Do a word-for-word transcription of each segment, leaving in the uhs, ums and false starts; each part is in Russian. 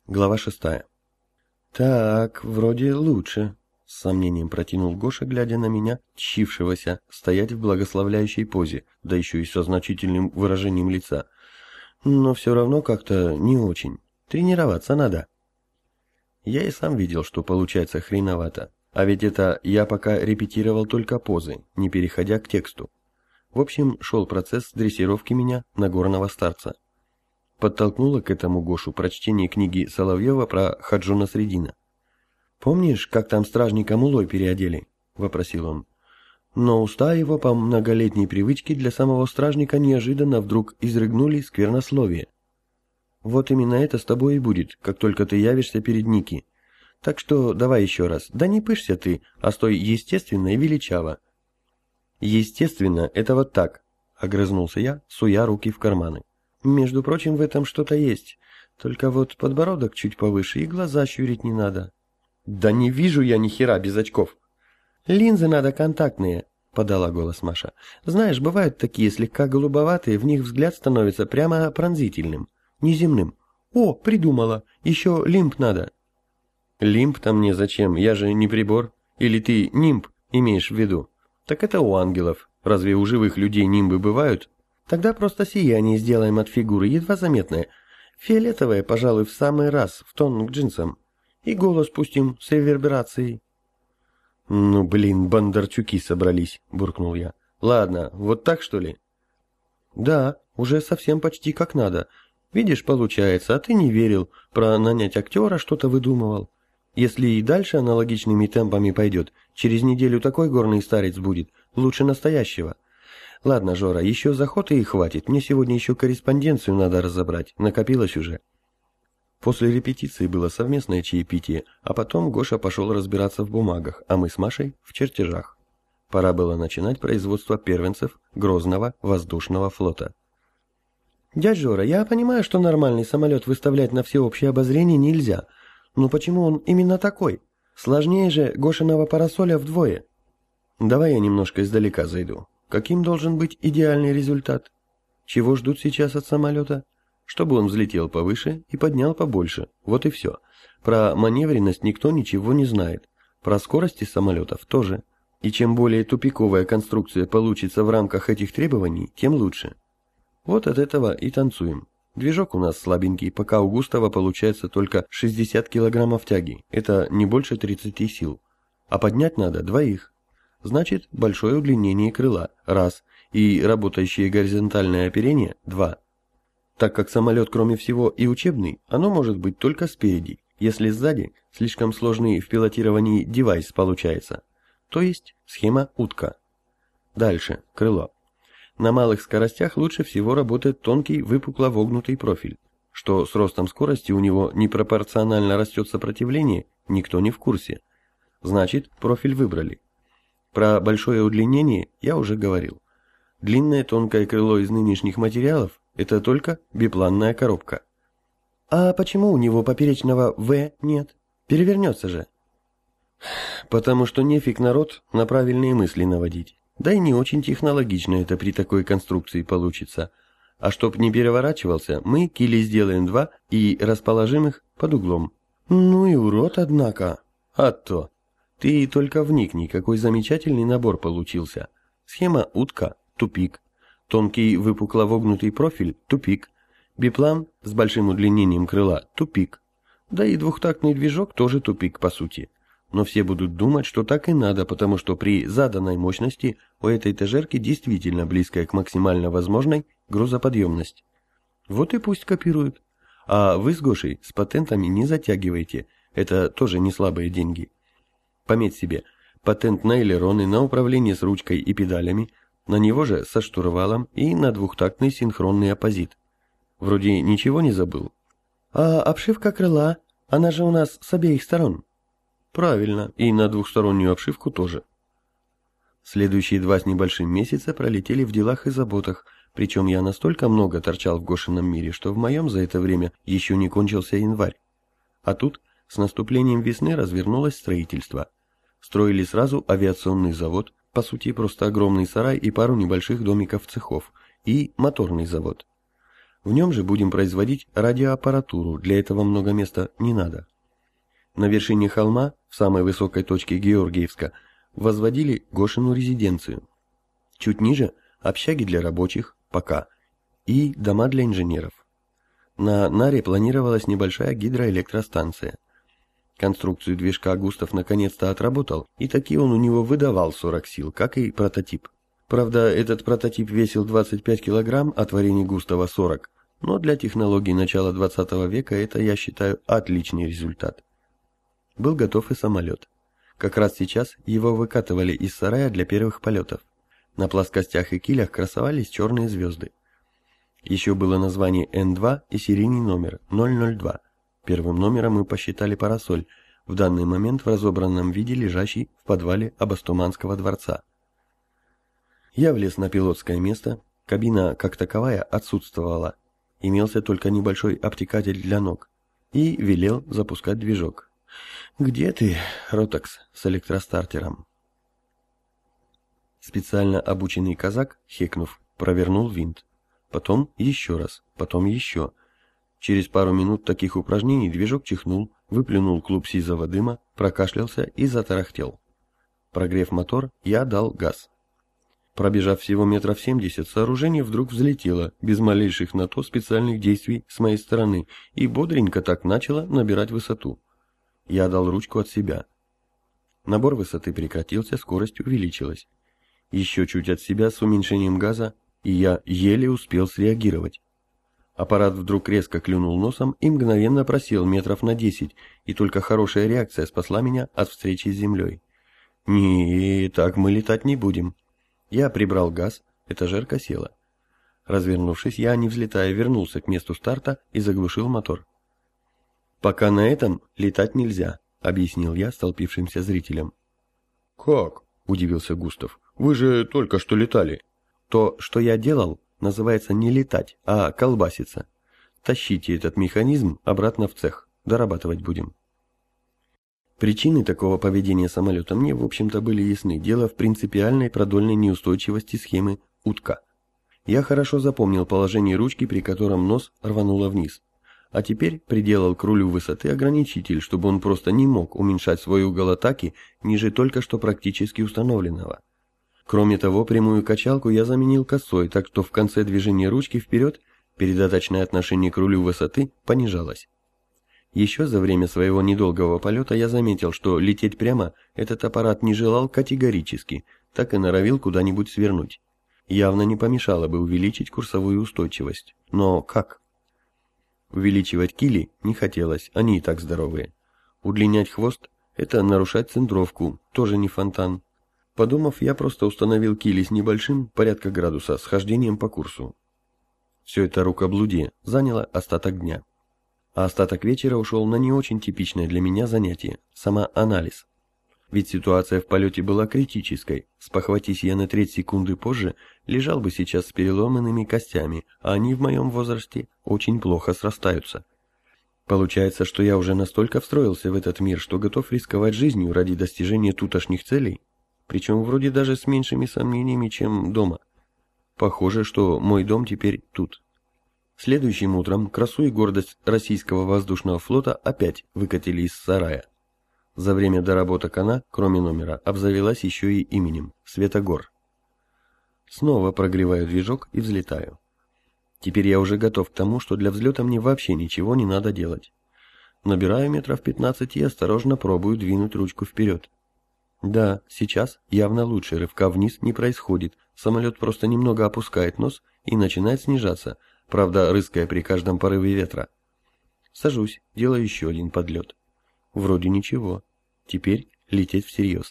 Глава шестая. «Так, вроде лучше», — с сомнением протянул Гоша, глядя на меня, тщившегося стоять в благословляющей позе, да еще и со значительным выражением лица. «Но все равно как-то не очень. Тренироваться надо». Я и сам видел, что получается хреновато. А ведь это я пока репетировал только позы, не переходя к тексту. В общем, шел процесс дрессировки меня на горного старца. Подтолкнуло к этому Гошу прочтение книги Соловьева про Хаджу Насреддина. «Помнишь, как там стражника мулой переодели?» – вопросил он. Но уста его по многолетней привычке для самого стражника неожиданно вдруг изрыгнули сквернословие. «Вот именно это с тобой и будет, как только ты явишься перед Ники. Так что давай еще раз, да не пышься ты, а стой естественно и величаво». «Естественно, это вот так», – огрызнулся я, суя руки в карманы. «Между прочим, в этом что-то есть. Только вот подбородок чуть повыше и глаза щурить не надо». «Да не вижу я ни хера без очков». «Линзы надо контактные», — подала голос Маша. «Знаешь, бывают такие слегка голубоватые, в них взгляд становится прямо пронзительным, неземным. О, придумала, еще лимб надо». «Лимб-то мне зачем? Я же не прибор. Или ты нимб имеешь в виду? Так это у ангелов. Разве у живых людей нимбы бывают?» «Тогда просто сияние сделаем от фигуры, едва заметное. Фиолетовое, пожалуй, в самый раз, в тон к джинсам. И голос пустим с реверберацией». «Ну, блин, бондарчуки собрались», — буркнул я. «Ладно, вот так, что ли?» «Да, уже совсем почти как надо. Видишь, получается, а ты не верил, про нанять актера что-то выдумывал. Если и дальше аналогичными темпами пойдет, через неделю такой горный старец будет, лучше настоящего. Ладно, Жора, еще заход и хватит, мне сегодня еще корреспонденцию надо разобрать, накопилось уже». После репетиции было совместное чаепитие, а потом Гоша пошел разбираться в бумагах, а мы с Машей в чертежах. Пора было начинать производство первенцев Грозного воздушного флота. «Дядь Жора, я понимаю, что нормальный самолет выставлять на всеобщее обозрение нельзя, но почему он именно такой? Сложнее же Гошиного парасоля вдвое». «Давай я немножко издалека зайду. Каким должен быть идеальный результат? Чего ждут сейчас от самолета? Чтобы он взлетел повыше и поднял побольше. Вот и все. Про маневренность никто ничего не знает. Про скорости самолетов тоже. И чем более тупиковая конструкция получится в рамках этих требований, тем лучше. Вот от этого и танцуем. Движок у нас слабенький, пока у Густава получается только шестьдесят килограммов тяги. Это не больше тридцати сил. А поднять надо двоих. Значит, большое удлинение крыла – раз, и работающее горизонтальное оперение – два. Так как самолет, кроме всего, и учебный, оно может быть только спереди, если сзади слишком сложный в пилотировании девайс получается. То есть схема утка. Дальше, крыло. На малых скоростях лучше всего работает тонкий выпукло вогнутый профиль. Что с ростом скорости у него непропорционально растет сопротивление, никто не в курсе. Значит, профиль выбрали. Про большое удлинение я уже говорил. Длинное тонкое крыло из нынешних материалов – это только бипланная коробка. А почему у него поперечного «В» нет? Перевернется же. Потому что нефиг народ на правильные мысли наводить. Да и не очень технологично это при такой конструкции получится. А чтоб не переворачивался, мы кили сделаем два и расположим их под углом. Ну и урод, однако. А то. Ты только вникни, какой замечательный набор получился. Схема утка – тупик. Тонкий выпукло вогнутый профиль – тупик. Биплан с большим удлинением крыла – тупик. Да и двухтактный движок тоже тупик по сути. Но все будут думать, что так и надо, потому что при заданной мощности у этой этажерки действительно близкая к максимально возможной грузоподъемность. Вот и пусть копируют. А вы с Гошей с патентами не затягивайте, это тоже не слабые деньги. Пометь себе, патент на элероны, на управление с ручкой и педалями, на него же со штурвалом и на двухтактный синхронный оппозит. Вроде ничего не забыл. А обшивка крыла, она же у нас с обеих сторон. Правильно, и на двухстороннюю обшивку тоже. Следующие два с небольшим месяца пролетели в делах и заботах, причем я настолько много торчал в Гошином мире, что в моем за это время еще не кончился январь. А тут с наступлением весны развернулось строительство. Строили сразу авиационный завод, по сути просто огромный сарай и пару небольших домиков цехов, и моторный завод. В нем же будем производить радиоаппаратуру, для этого много места не надо. На вершине холма, в самой высокой точке Георгиевска, возводили Гошину резиденцию. Чуть ниже – общаги для рабочих, пока, и дома для инженеров. На Наре планировалась небольшая гидроэлектростанция. Конструкцию движка Густав наконец-то отработал, и таки он у него выдавал сорок сил, как и прототип. Правда, этот прототип весил двадцать пять килограмм, а творение Густава сорок, но для технологий начала двадцатого века это, я считаю, отличный результат. Был готов и самолет. Как раз сейчас его выкатывали из сарая для первых полетов. На плоскостях и килях красовались черные звезды. Еще было название Н два и серийный номер ноль ноль два. Первым номером мы посчитали парасоль, в данный момент в разобранном виде лежащий в подвале Абастуманского дворца. Я влез на пилотское место, кабина как таковая отсутствовала, имелся только небольшой обтекатель для ног, и велел запускать движок. «Где ты, Ротакс, с электростартером?» Специально обученный казак, хекнув, провернул винт. Потом еще раз, потом еще. Через пару минут таких упражнений движок чихнул, выплюнул клуб сизого дыма, прокашлялся и затарахтел. Прогрев мотор, я дал газ. Пробежав всего метров семьдесят, сооружение вдруг взлетело, без малейших на то специальных действий с моей стороны, и бодренько так начало набирать высоту. Я дал ручку от себя. Набор высоты прекратился, скорость увеличилась. Еще чуть от себя с уменьшением газа, и я еле успел среагировать. Аппарат вдруг резко клюнул носом и мгновенно просел метров на десять, и только хорошая реакция спасла меня от встречи с землей. Не, так мы летать не будем. Я прибрал газ, этажерка села. Развернувшись, я, не взлетая, вернулся к месту старта и заглушил мотор. «Пока на этом летать нельзя», — объяснил я столпившимся зрителям. «Как?» — удивился Густав. «Вы же только что летали». «То, что я делал, называется не летать, а колбаситься. Тащите этот механизм обратно в цех, дорабатывать будем». Причины такого поведения самолета мне, в общем-то, были ясны. Дело в принципиальной продольной неустойчивости схемы утка. Я хорошо запомнил положение ручки, при котором нос рвануло вниз. А теперь приделал к рулю высоты ограничитель, чтобы он просто не мог уменьшать свой угол атаки ниже только что практически установленного. Кроме того, прямую качалку я заменил косой, так что в конце движения ручки вперед передаточное отношение к рулю высоты понижалось. Еще за время своего недолгого полета я заметил, что лететь прямо этот аппарат не желал категорически, так и норовил куда-нибудь свернуть. Явно не помешало бы увеличить курсовую устойчивость. Но как? Увеличивать кили не хотелось, они и так здоровые. Удлинять хвост – это нарушать центровку, тоже не фонтан. Подумав, я просто установил кили с небольшим, порядка градуса, схождением по курсу. Все это рукоблудие заняло остаток дня. А остаток вечера ушел на не очень типичное для меня занятие – самоанализ. Ведь ситуация в полете была критической. Спохватись я на треть секунды позже, лежал бы сейчас с переломанными костями, а они в моем возрасте очень плохо срастаются. Получается, что я уже настолько встроился в этот мир, что готов рисковать жизнью ради достижения тутошних целей, причем вроде даже с меньшими сомнениями, чем дома. Похоже, что мой дом теперь тут. Следующим утром красу и гордость российского воздушного флота опять выкатили из сарая. За время доработок она, кроме номера, обзавелась еще и именем – Светогор. Снова прогреваю движок и взлетаю. Теперь я уже готов к тому, что для взлета мне вообще ничего не надо делать. Набираю метров пятнадцать и осторожно пробую двинуть ручку вперед. Да, сейчас явно лучше, рывка вниз не происходит, самолет просто немного опускает нос и начинает снижаться, правда рыская при каждом порыве ветра. Сажусь, делаю еще один подлет. Вроде ничего. Теперь лететь всерьез.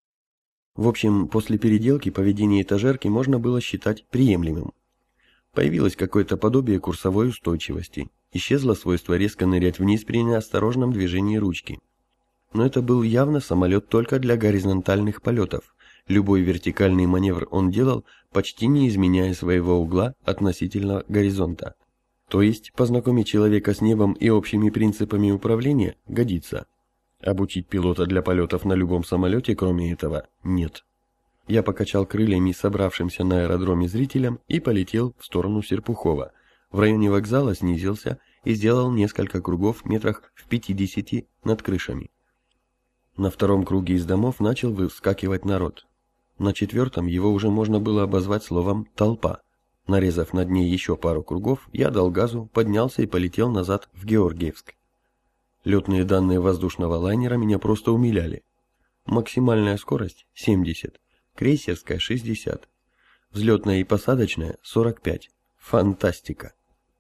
В общем, после переделки поведение этажерки можно было считать приемлемым. Появилось какое-то подобие курсовой устойчивости. Исчезло свойство резко нырять вниз при неосторожном движении ручки. Но это был явно самолет только для горизонтальных полетов. Любой вертикальный маневр он делал, почти не изменяя своего угла относительно горизонта. То есть, познакомить человека с небом и общими принципами управления годится. Обучить пилота для полетов на любом самолете, кроме этого, нет. Я покачал крыльями собравшимся на аэродроме зрителям и полетел в сторону Серпухова. В районе вокзала снизился и сделал несколько кругов метрах в пятидесяти над крышами. На втором круге из домов начал выскакивать народ. На четвертом его уже можно было обозвать словом «толпа». Нарезав над ней еще пару кругов, я дал газу, поднялся и полетел назад в Георгиевск. Летные данные воздушного лайнера меня просто умиляли. Максимальная скорость – семьдесят, крейсерская – шестьдесят, взлетная и посадочная – сорок пять. Фантастика!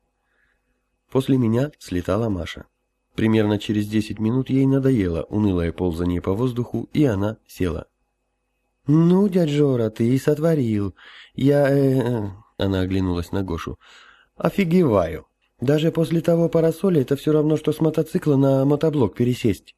После меня слетала Маша. Примерно через десять минут ей надоело унылое ползание по воздуху, и она села. «Ну, дядь Жора, ты и сотворил. Я, э, Она оглянулась на Гошу. «Офигеваю. Даже после того парасоля это все равно, что с мотоцикла на мотоблок пересесть».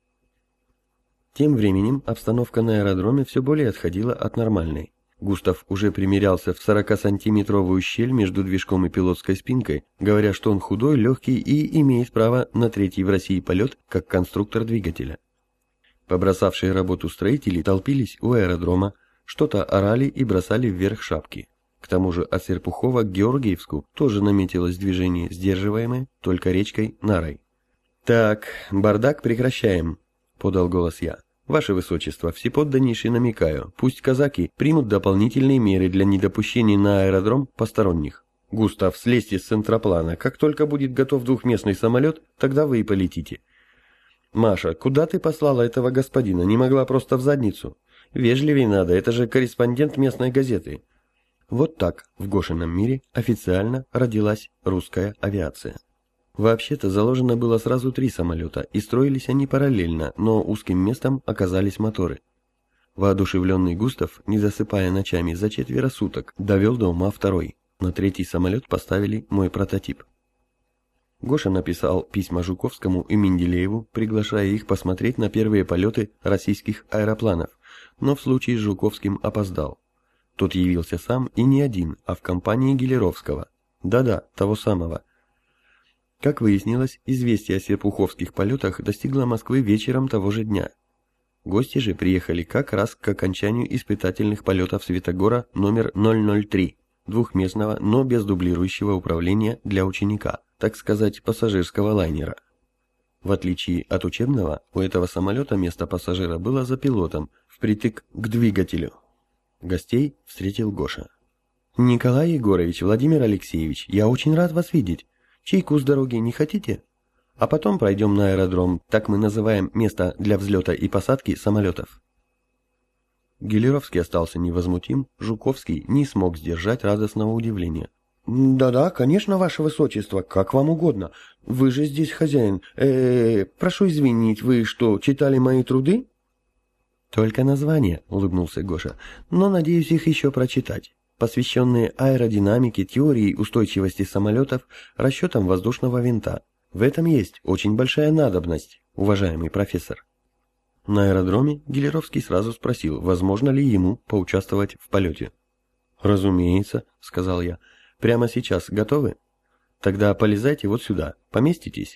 Тем временем обстановка на аэродроме все более отходила от нормальной. Густав уже примерялся в сорокасантиметровую щель между движком и пилотской спинкой, говоря, что он худой, легкий и имеет право на третий в России полет как конструктор двигателя. Побросавшие работу строители толпились у аэродрома, что-то орали и бросали вверх шапки. К тому же от Серпухова к Георгиевску тоже наметилось движение, сдерживаемое только речкой Нарой. «Так, бардак прекращаем», — подал голос я. «Ваше Высочество, всеподданнейше намекаю, пусть казаки примут дополнительные меры для недопущения на аэродром посторонних. Густав, слезьте с центроплана, как только будет готов двухместный самолет, тогда вы и полетите. Маша, куда ты послала этого господина, не могла просто в задницу? Вежливей надо, это же корреспондент местной газеты». Вот так в Гошином мире официально родилась русская авиация. Вообще-то заложено было сразу три самолета, и строились они параллельно, но узким местом оказались моторы. Воодушевленный Густав, не засыпая ночами за четверо суток, довел до ума второй. На третий самолет поставили мой прототип. Гоша написал письма Жуковскому и Менделееву, приглашая их посмотреть на первые полеты российских аэропланов, но в случае с Жуковским опоздал. Тот явился сам и не один, а в компании Гелеровского. Да-да, того самого. Как выяснилось, известие о серпуховских полетах достигло Москвы вечером того же дня. Гости же приехали как раз к окончанию испытательных полетов Светогора номер ноль ноль три, двухместного, но без дублирующего управления для ученика, так сказать, пассажирского лайнера. В отличие от учебного, у этого самолета место пассажира было за пилотом, впритык к двигателю. Гостей встретил Гоша. «Николай Егорович, Владимир Алексеевич, я очень рад вас видеть. Чайку с дороги не хотите? А потом пройдем на аэродром, так мы называем место для взлета и посадки самолетов». Гелеровский остался невозмутим, Жуковский не смог сдержать радостного удивления. «Да-да, конечно, ваше высочество, как вам угодно. Вы же здесь хозяин. Э-э, прошу извинить, вы что, читали мои труды?» «Только название», — улыбнулся Гоша, — «но надеюсь их еще прочитать, посвященные аэродинамике, теории устойчивости самолетов, расчетам воздушного винта. В этом есть очень большая надобность, уважаемый профессор». На аэродроме Гелеровский сразу спросил, возможно ли ему поучаствовать в полете. «Разумеется», — сказал я. «Прямо сейчас готовы? Тогда полезайте вот сюда, поместитесь?»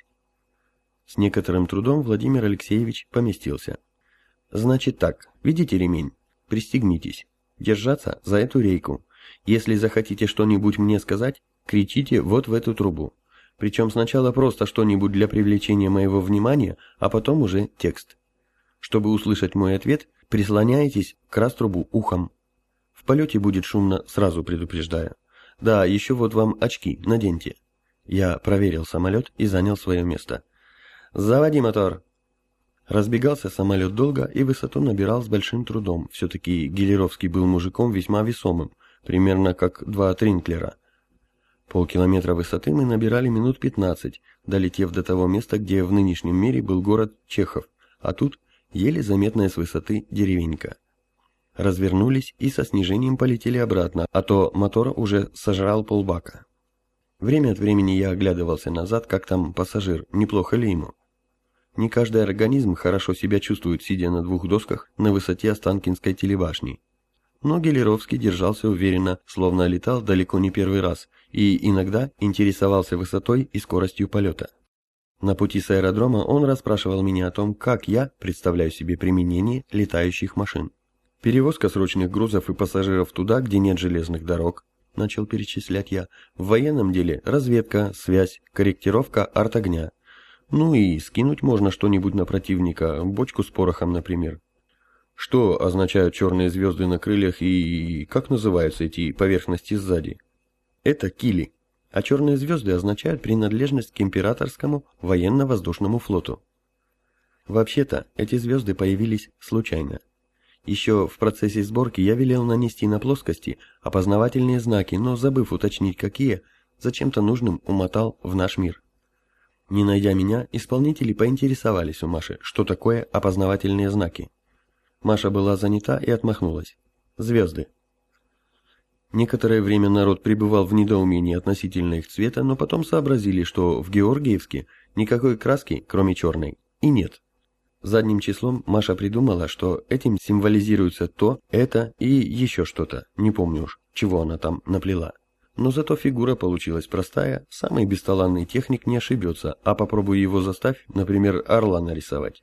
С некоторым трудом Владимир Алексеевич поместился. «Значит так, видите ремень? Пристегнитесь. Держаться за эту рейку. Если захотите что-нибудь мне сказать, кричите вот в эту трубу. Причем сначала просто что-нибудь для привлечения моего внимания, а потом уже текст. Чтобы услышать мой ответ, прислоняйтесь к раструбу ухом. В полете будет шумно, сразу предупреждаю. Да, еще вот вам очки наденьте». Я проверил самолет и занял свое место. «Заводи мотор!» Разбегался самолет долго и высоту набирал с большим трудом. Все-таки Гелеровский был мужиком весьма весомым, примерно как два Тринклера. Полкилометра высоты мы набирали минут пятнадцать, долетев до того места, где в нынешнем мире был город Чехов, а тут еле заметная с высоты деревенька. Развернулись и со снижением полетели обратно, а то мотор уже сожрал полбака. Время от времени я оглядывался назад, как там пассажир, неплохо ли ему. Не каждый организм хорошо себя чувствует, сидя на двух досках на высоте Останкинской телебашни. Но Гелеровский держался уверенно, словно летал далеко не первый раз, и иногда интересовался высотой и скоростью полета. На пути с аэродрома он расспрашивал меня о том, как я представляю себе применение летающих машин. Перевозка срочных грузов и пассажиров туда, где нет железных дорог, начал перечислять я. В военном деле разведка, связь, корректировка артогня. Ну и скинуть можно что-нибудь на противника, бочку с порохом, например. Что означают черные звезды на крыльях и как называются эти поверхности сзади? Это кили, а черные звезды означают принадлежность к императорскому военно-воздушному флоту. Вообще-то, эти звезды появились случайно. Еще в процессе сборки я велел нанести на плоскости опознавательные знаки, но, забыв уточнить какие, зачем-то нужным умотал в наш мир. Не найдя меня, исполнители поинтересовались у Маши, что такое опознавательные знаки. Маша была занята и отмахнулась. Звезды. Некоторое время народ пребывал в недоумении относительно их цвета, но потом сообразили, что в Георгиевске никакой краски, кроме черной, и нет. Задним числом Маша придумала, что этим символизируется то, это и еще что-то, не помню уж, чего она там наплела. Но зато фигура получилась простая, самый бесталанный техник не ошибется, а попробуй его заставь, например, орла нарисовать.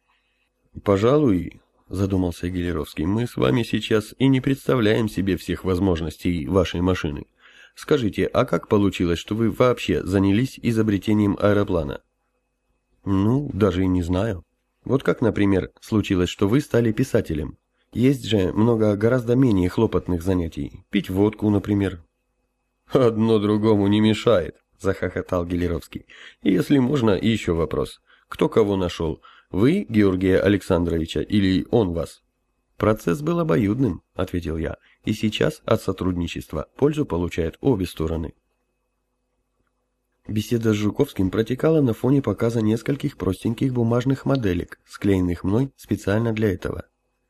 «Пожалуй, — задумался Гелеровский, — мы с вами сейчас и не представляем себе всех возможностей вашей машины. Скажите, а как получилось, что вы вообще занялись изобретением аэроплана?» «Ну, даже и не знаю. Вот как, например, случилось, что вы стали писателем. Есть же много гораздо менее хлопотных занятий. Пить водку, например». «Одно другому не мешает», — захохотал Гелеровский. «Если можно, еще вопрос. Кто кого нашел? Вы, Георгия Александровича, или он вас?» «Процесс был обоюдным», — ответил я, — «и сейчас от сотрудничества пользу получают обе стороны». Беседа с Жуковским протекала на фоне показа нескольких простеньких бумажных моделек, склеенных мной специально для этого.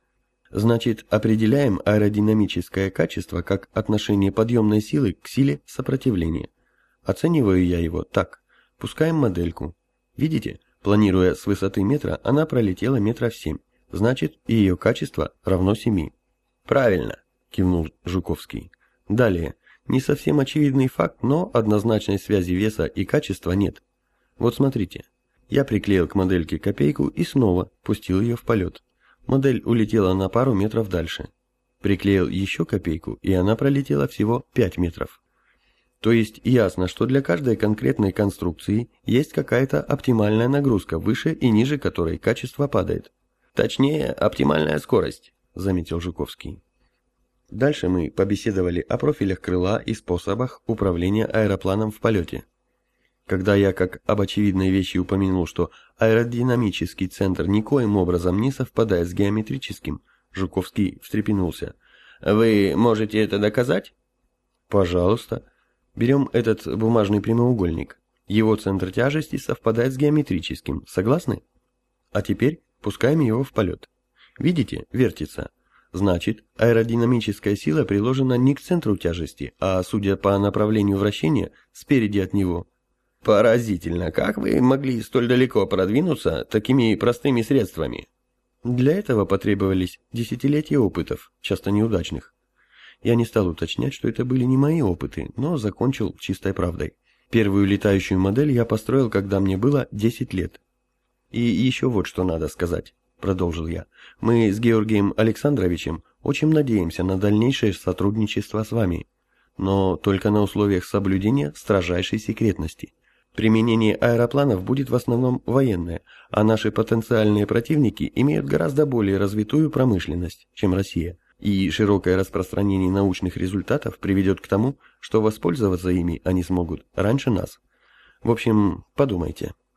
Значит, определяем аэродинамическое качество как отношение подъемной силы к силе сопротивления. Оцениваю я его так. Пускаем модельку. Видите, планируя с высоты метра, она пролетела метров семь. Значит, ее качество равно семи. «Правильно», — кивнул Жуковский. Далее. Не совсем очевидный факт, но однозначной связи веса и качества нет. Вот смотрите. Я приклеил к модельке копейку и снова пустил ее в полет. Модель улетела на пару метров дальше. Приклеил еще копейку, и она пролетела всего пять метров. То есть ясно, что для каждой конкретной конструкции есть какая-то оптимальная нагрузка, выше и ниже которой качество падает. Точнее, оптимальная скорость, заметил Жуковский. Дальше мы побеседовали о профилях крыла и способах управления аэропланом в полете. Когда я как об очевидной вещи упомянул, что аэродинамический центр никоим образом не совпадает с геометрическим, Жуковский встрепенулся. «Вы можете это доказать?» «Пожалуйста. Берем этот бумажный прямоугольник. Его центр тяжести совпадает с геометрическим. Согласны? А теперь пускаем его в полет. Видите, вертится. Значит, аэродинамическая сила приложена не к центру тяжести, а, судя по направлению вращения, спереди от него». «Поразительно, как вы могли столь далеко продвинуться такими простыми средствами?» Для этого потребовались десятилетия опытов, часто неудачных. Я не стал уточнять, что это были не мои опыты, но закончил чистой правдой. Первую летающую модель я построил, когда мне было десять лет. «И еще вот что надо сказать», — продолжил я. «Мы с Георгием Александровичем очень надеемся на дальнейшее сотрудничество с вами, но только на условиях соблюдения строжайшей секретности. Применение аэропланов будет в основном военное, а наши потенциальные противники имеют гораздо более развитую промышленность, чем Россия, и широкое распространение научных результатов приведет к тому, что воспользоваться ими они смогут раньше нас. В общем, подумайте».